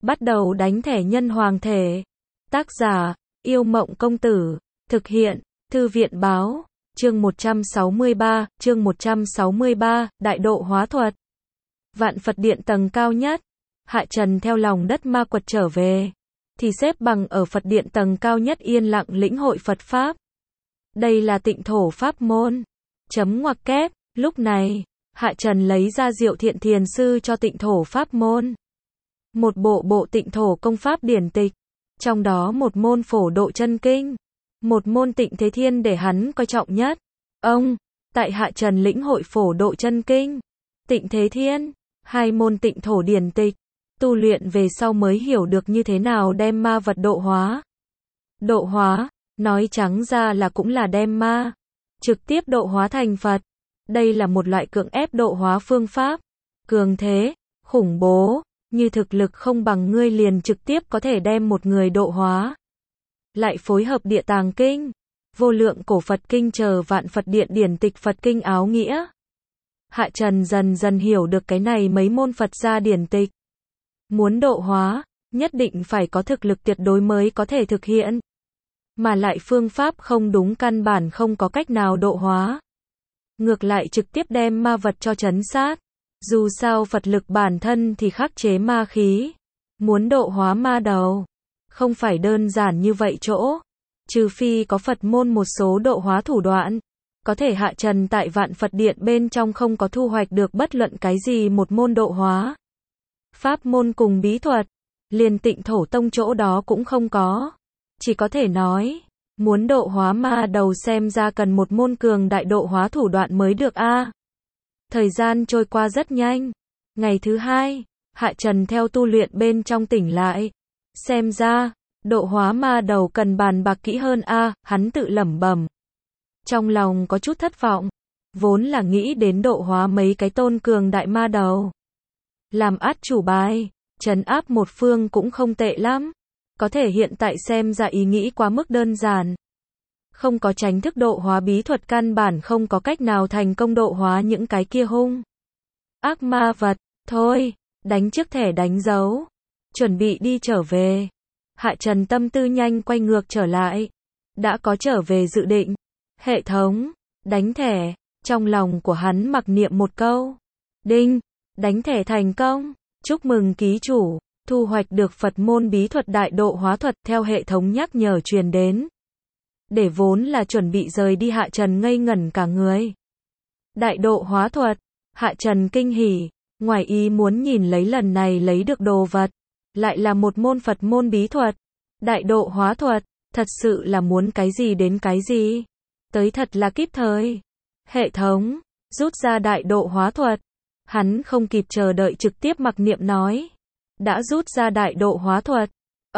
Bắt đầu đánh thẻ nhân hoàng thể. Tác giả, Yêu Mộng Công Tử. Thực hiện, Thư viện Báo. Chương 163, Đại độ hóa thuật. Vạn Phật Điện tầng cao nhất. Hạ Trần theo lòng đất ma quật trở về, thì xếp bằng ở Phật Điện tầng cao nhất yên lặng lĩnh hội Phật Pháp. Đây là tịnh thổ Pháp môn. Chấm ngoặc kép, lúc này, Hạ Trần lấy ra Diệu Thiện Thiền Sư cho tịnh thổ Pháp môn. Một bộ tịnh thổ công pháp điển tịch, trong đó một môn Phổ Độ Chân Kinh, một môn Tịnh Thế Thiên để hắn coi trọng nhất. Tại Hạ Trần lĩnh hội Phổ Độ Chân Kinh, Tịnh Thế Thiên, hai môn tịnh thổ điển tịch, tu luyện về sau mới hiểu được như thế nào đem ma vật độ hóa. Độ hóa, nói trắng ra là cũng là đem ma trực tiếp độ hóa thành Phật. Đây là một loại cưỡng ép độ hóa phương pháp, cường thế, khủng bố, như thực lực không bằng ngươi liền trực tiếp có thể đem một người độ hóa. Lại phối hợp Địa Tàng Kinh, Vô Lượng Cổ Phật Kinh chờ Vạn Phật Điện điển tịch Phật Kinh áo nghĩa. Hạ Trần dần dần hiểu được cái này mấy môn Phật gia điển tịch. Muốn độ hóa, nhất định phải có thực lực tuyệt đối mới có thể thực hiện. Mà lại phương pháp không đúng căn bản không có cách nào độ hóa. Ngược lại trực tiếp đem ma vật cho trấn sát. Dù sao Phật lực bản thân thì khắc chế ma khí. Muốn độ hóa ma đầu, không phải đơn giản như vậy chỗ. Trừ phi có Phật môn một số độ hóa thủ đoạn. Có thể Hạ Trần tại Vạn Phật Điện bên trong không có thu hoạch được bất luận cái gì một môn độ hóa. Pháp môn cùng bí thuật, liền Tịnh Thổ Tông chỗ đó cũng không có. Chỉ có thể nói, muốn độ hóa ma đầu xem ra cần một môn cường đại độ hóa thủ đoạn mới được a. Thời gian trôi qua rất nhanh. Ngày thứ hai, Hạ Trần theo tu luyện bên trong tỉnh lại. Xem ra, độ hóa ma đầu cần bàn bạc kỹ hơn a, hắn tự lẩm bẩm. Trong lòng có chút thất vọng, vốn là nghĩ đến độ hóa mấy cái tôn cường đại ma đầu. Làm át chủ bài, trấn áp một phương cũng không tệ lắm. Có thể hiện tại xem ra ý nghĩ quá mức đơn giản. Không có tránh thức độ hóa bí thuật căn bản không có cách nào thành công độ hóa những cái kia hung ác ma vật. Thôi, đánh trước thẻ đánh dấu, chuẩn bị đi trở về. Hạ Trần tâm tư nhanh quay ngược trở lại. Đã có trở về dự định. Hệ thống, đánh thẻ. Trong lòng của hắn mặc niệm một câu. Đinh, đánh thẻ thành công. Chúc mừng ký chủ, thu hoạch được Phật môn bí thuật đại độ hóa thuật theo hệ thống nhắc nhở truyền đến. Để vốn là chuẩn bị rời đi Hạ Trần ngây ngẩn cả người. Đại độ hóa thuật, Hạ Trần kinh hỉ, ngoài ý muốn nhìn lấy lần này lấy được đồ vật. Lại là một môn Phật môn bí thuật. Đại độ hóa thuật, thật sự là muốn cái gì đến cái gì. Tới thật là kíp thời. Hệ thống, rút ra đại độ hóa thuật. Hắn không kịp chờ đợi trực tiếp mặc niệm nói. Đã rút ra đại độ hóa thuật.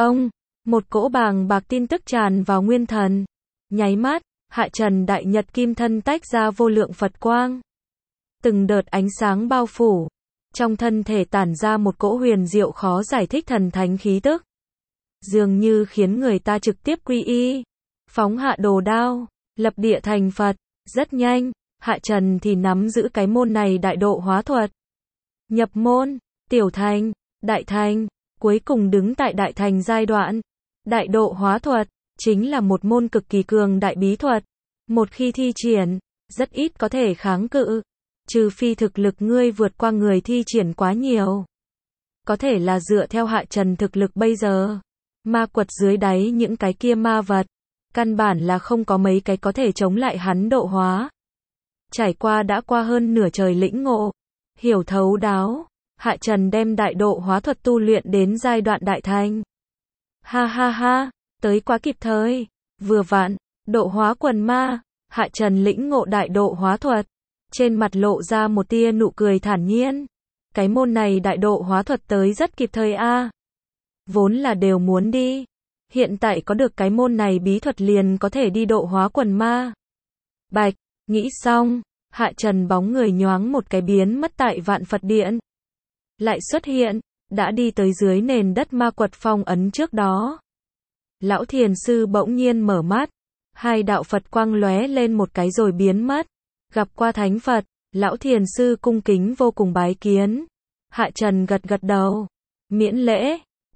Một cỗ bàng bạc tin tức tràn vào nguyên thần. Nháy mắt, Hạ Trần đại nhật kim thân tách ra vô lượng Phật quang. Từng đợt ánh sáng bao phủ. Trong thân thể tản ra một cỗ huyền diệu khó giải thích thần thánh khí tức. Dường như khiến người ta trực tiếp quy y. Phóng hạ đồ đao, lập địa thành Phật. Rất nhanh, Hạ Trần thì nắm giữ cái môn này đại độ hóa thuật. Nhập môn, tiểu thành, đại thành, cuối cùng đứng tại đại thành giai đoạn. Đại độ hóa thuật, chính là một môn cực kỳ cường đại bí thuật. Một khi thi triển, rất ít có thể kháng cự. Trừ phi thực lực ngươi vượt qua người thi triển quá nhiều. Có thể là dựa theo Hạ Trần thực lực bây giờ. Ma quật dưới đáy những cái kia ma vật. Căn bản là không có mấy cái có thể chống lại hắn độ hóa. Trải qua đã qua hơn nửa trời lĩnh ngộ. Hiểu thấu đáo. Hạ Trần đem đại độ hóa thuật tu luyện đến giai đoạn đại thành. Ha ha ha, tới quá kịp thời. Vừa vặn, độ hóa quần ma. Hạ Trần lĩnh ngộ đại độ hóa thuật. Trên mặt lộ ra một tia nụ cười thản nhiên. Cái môn này đại độ hóa thuật tới rất kịp thời a. Vốn là đều muốn đi. Hiện tại có được cái môn này bí thuật liền có thể đi độ hóa quần ma. Bạch, nghĩ xong, Hạ Trần bóng người nhoáng một cái biến mất tại Vạn Phật Điện. Lại xuất hiện, đã đi tới dưới nền đất ma quật phong ấn trước đó. Lão thiền sư bỗng nhiên mở mắt. Hai đạo Phật quang lóe lên một cái rồi biến mất. Gặp qua Thánh Phật, lão thiền sư cung kính vô cùng bái kiến. Hạ Trần gật gật đầu. Miễn lễ,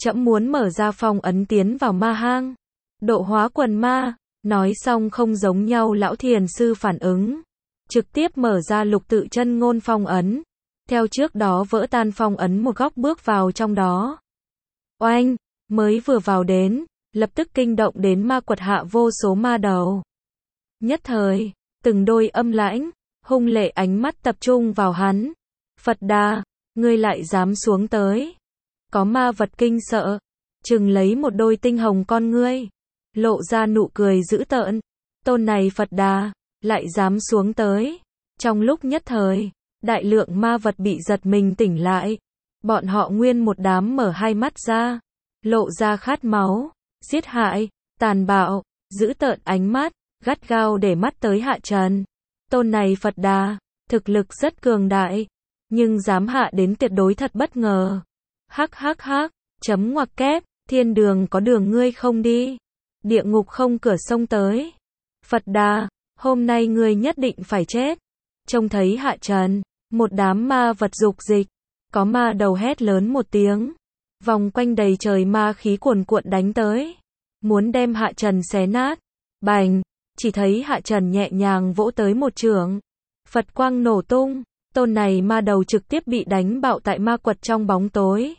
trẫm muốn mở ra phong ấn tiến vào ma hang, độ hóa quần ma. Nói xong không giống nhau lão thiền sư phản ứng, trực tiếp mở ra lục tự chân ngôn phong ấn, theo trước đó vỡ tan phong ấn một góc bước vào trong đó. Oanh, mới vừa vào đến, lập tức kinh động đến ma quật hạ vô số ma đầu. Nhất thời, từng đôi âm lãnh, hung lệ ánh mắt tập trung vào hắn. Phật Đà, ngươi lại dám xuống tới. Có ma vật kinh sợ, chừng lấy một đôi tinh hồng con ngươi, lộ ra nụ cười dữ tợn. Tôn này Phật Đà, lại dám xuống tới. Trong lúc nhất thời, đại lượng ma vật bị giật mình tỉnh lại. Bọn họ nguyên một đám mở hai mắt ra, lộ ra khát máu, giết hại, tàn bạo, dữ tợn ánh mắt, gắt gao để mắt tới Hạ Trần. Tôn này Phật Đà, thực lực rất cường đại, nhưng dám hạ đến tuyệt đối thật bất ngờ. Hắc hắc hắc, chấm ngoặc kép, thiên đường có đường ngươi không đi, địa ngục không cửa sông tới. Phật Đà, hôm nay ngươi nhất định phải chết. Trông thấy Hạ Trần, một đám ma vật dục dịch, có ma đầu hét lớn một tiếng, vòng quanh đầy trời ma khí cuồn cuộn đánh tới, muốn đem Hạ Trần xé nát. Bành, chỉ thấy Hạ Trần nhẹ nhàng vỗ tới một chưởng, Phật quang nổ tung, tôn này ma đầu trực tiếp bị đánh bạo tại ma quật trong bóng tối,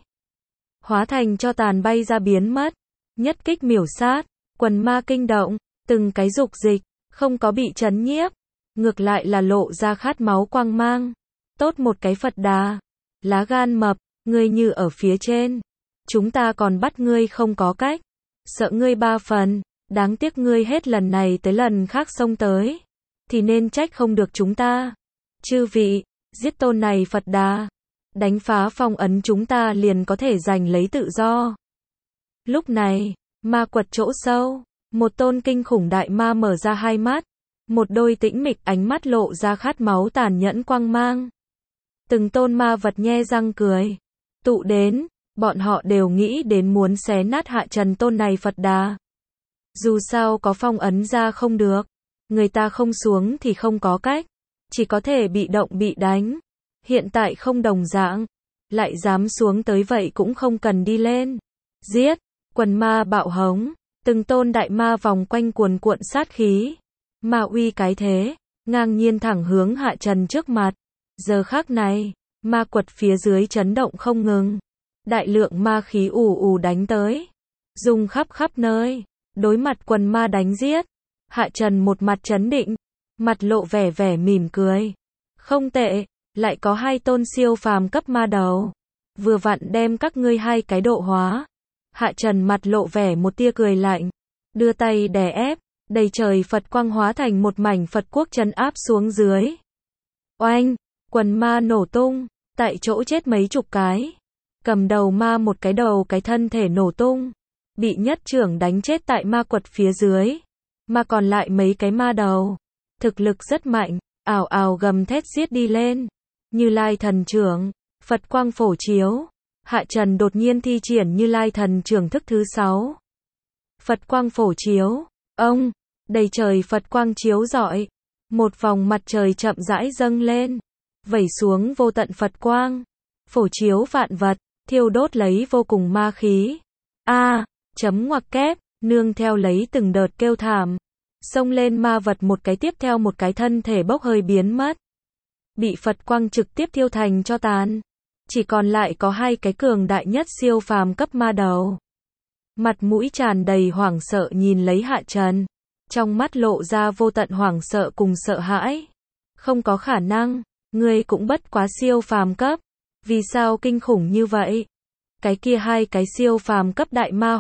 hóa thành cho tàn bay ra biến mất. Nhất kích miểu sát, quần ma kinh động, từng cái dục dịch, không có bị chấn nhiếp, ngược lại là lộ ra khát máu quang mang. Tốt một cái Phật Đà, lá gan mập, ngươi như ở phía trên, chúng ta còn bắt ngươi không có cách, sợ ngươi ba phần, đáng tiếc ngươi hết lần này tới lần khác xông tới, thì nên trách không được chúng ta. Chư vị, giết tôn này Phật Đà, đánh phá phong ấn chúng ta liền có thể giành lấy tự do. Lúc này, ma quật chỗ sâu, một tôn kinh khủng đại ma mở ra hai mắt, một đôi tĩnh mịch ánh mắt lộ ra khát máu tàn nhẫn quang mang. Từng tôn ma vật nhe răng cười, tụ đến, bọn họ đều nghĩ đến muốn xé nát Hạ Trần tôn này Phật Đà. Dù sao có phong ấn ra không được, người ta không xuống thì không có cách, chỉ có thể bị động bị đánh. Hiện tại không đồng dạng, lại dám xuống tới vậy cũng không cần đi lên. Giết, quần ma bạo hống, từng tôn đại ma vòng quanh cuồn cuộn sát khí. Ma uy cái thế, ngang nhiên thẳng hướng Hạ Trần trước mặt. Giờ khắc này, ma quật phía dưới chấn động không ngừng. Đại lượng ma khí ù ù đánh tới, dùng khắp khắp nơi, đối mặt quần ma đánh giết. Hạ Trần một mặt chấn định, mặt lộ vẻ vẻ mỉm cười. Không tệ, lại có hai tôn siêu phàm cấp ma đầu, vừa vặn đem các ngươi hai cái độ hóa. Hạ Trần mặt lộ vẻ một tia cười lạnh, đưa tay đè ép, đầy trời Phật quang hóa thành một mảnh Phật quốc trấn áp xuống dưới. Oanh, quần ma nổ tung, tại chỗ chết mấy chục cái. Cầm đầu ma một cái đầu cái thân thể nổ tung, bị nhất trưởng đánh chết tại ma quật phía dưới. Mà còn lại mấy cái ma đầu, thực lực rất mạnh, ào ào gầm thét giết đi lên. Như Lai thần trưởng, Phật quang phổ chiếu. Hạ Trần đột nhiên thi triển Như Lai thần trưởng thức thứ 6. Phật quang phổ chiếu, ông, đầy trời Phật quang chiếu rọi, một vòng mặt trời chậm rãi dâng lên, vẩy xuống vô tận Phật quang, phổ chiếu vạn vật, thiêu đốt lấy vô cùng ma khí. Chấm ngoặc kép, nương theo lấy từng đợt kêu thảm, xông lên ma vật một cái tiếp theo một cái thân thể bốc hơi biến mất, bị Phật quang trực tiếp thiêu thành cho tàn. Chỉ còn lại có hai cái cường đại nhất siêu phàm cấp ma đầu. Mặt mũi tràn đầy hoảng sợ nhìn lấy Hạ Trần, trong mắt lộ ra vô tận hoảng sợ cùng sợ hãi. Không có khả năng, ngươi cũng bất quá siêu phàm cấp, vì sao kinh khủng như vậy? Cái kia hai cái siêu phàm cấp đại ma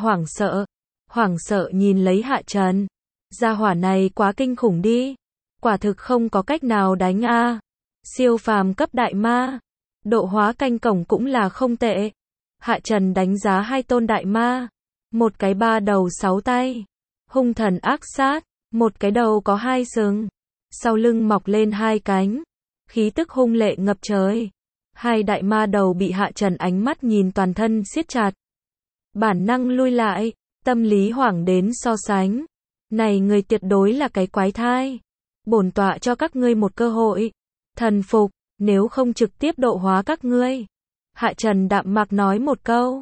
hoảng sợ nhìn lấy Hạ Trần. Gia hỏa này quá kinh khủng đi, quả thực không có cách nào đánh a. Siêu phàm cấp đại ma, độ hóa canh cổng cũng là không tệ. Hạ Trần đánh giá hai tôn đại ma, một cái 3 đầu 6 tay, hung thần ác sát, một cái đầu có 2 sừng, sau lưng mọc lên 2 cánh, khí tức hung lệ ngập trời. Hai đại ma đầu bị Hạ Trần ánh mắt nhìn toàn thân siết chặt, bản năng lui lại, tâm lý hoảng đến so sánh. Này người tuyệt đối là cái quái thai, bổn tọa cho các ngươi một cơ hội, thần phục, nếu không trực tiếp độ hóa các ngươi. Hạ Trần đạm mạc nói một câu,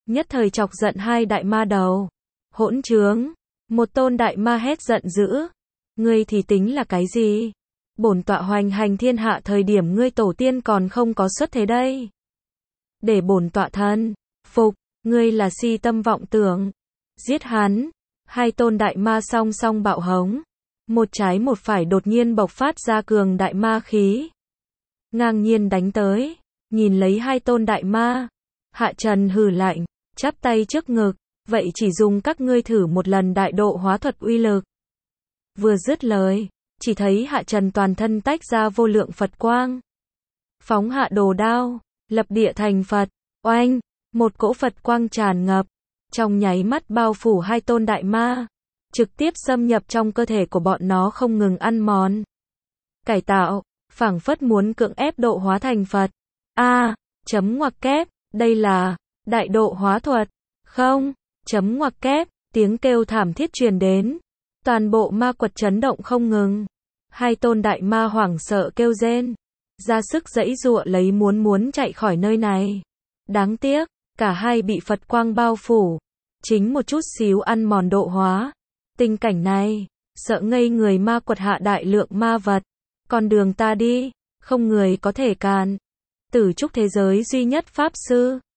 nhất thời chọc giận hai đại ma đầu. Hỗn trướng! Một tôn đại ma hét giận dữ. Ngươi thì tính là cái gì? Bổn tọa hoành hành thiên hạ thời điểm ngươi tổ tiên còn không có xuất thế đây. Để bổn tọa thân phục, ngươi là si tâm vọng tưởng. Giết hắn! Hai tôn đại ma song song bạo hống. Một trái một phải đột nhiên bộc phát ra cường đại ma khí. Ngang nhiên đánh tới. Nhìn lấy hai tôn đại ma. Hạ Trần hừ lạnh, chắp tay trước ngực. Vậy chỉ dùng các ngươi thử một lần đại độ hóa thuật uy lực. Vừa dứt lời, chỉ thấy Hạ Trần toàn thân tách ra vô lượng Phật quang. Phóng hạ đồ đao, lập địa thành Phật. Oanh! Một cỗ Phật quang tràn ngập. Trong nháy mắt bao phủ hai tôn đại ma. Trực tiếp xâm nhập trong cơ thể của bọn nó không ngừng ăn mòn. Cải tạo, phảng phất muốn cưỡng ép độ hóa thành Phật. Chấm ngoặc kép, đây là đại độ hóa thuật. Không, chấm ngoặc kép, tiếng kêu thảm thiết truyền đến. Toàn bộ ma quật chấn động không ngừng. Hai tôn đại ma hoảng sợ kêu rên. Ra sức giãy giụa lấy muốn chạy khỏi nơi này. Đáng tiếc, cả hai bị Phật quang bao phủ. Chính một chút xíu ăn mòn độ hóa. Tình cảnh này, sợ ngây người ma quật hạ đại lượng ma vật. Con đường ta đi, không người có thể cản. Tử trúc thế giới duy nhất Pháp Sư.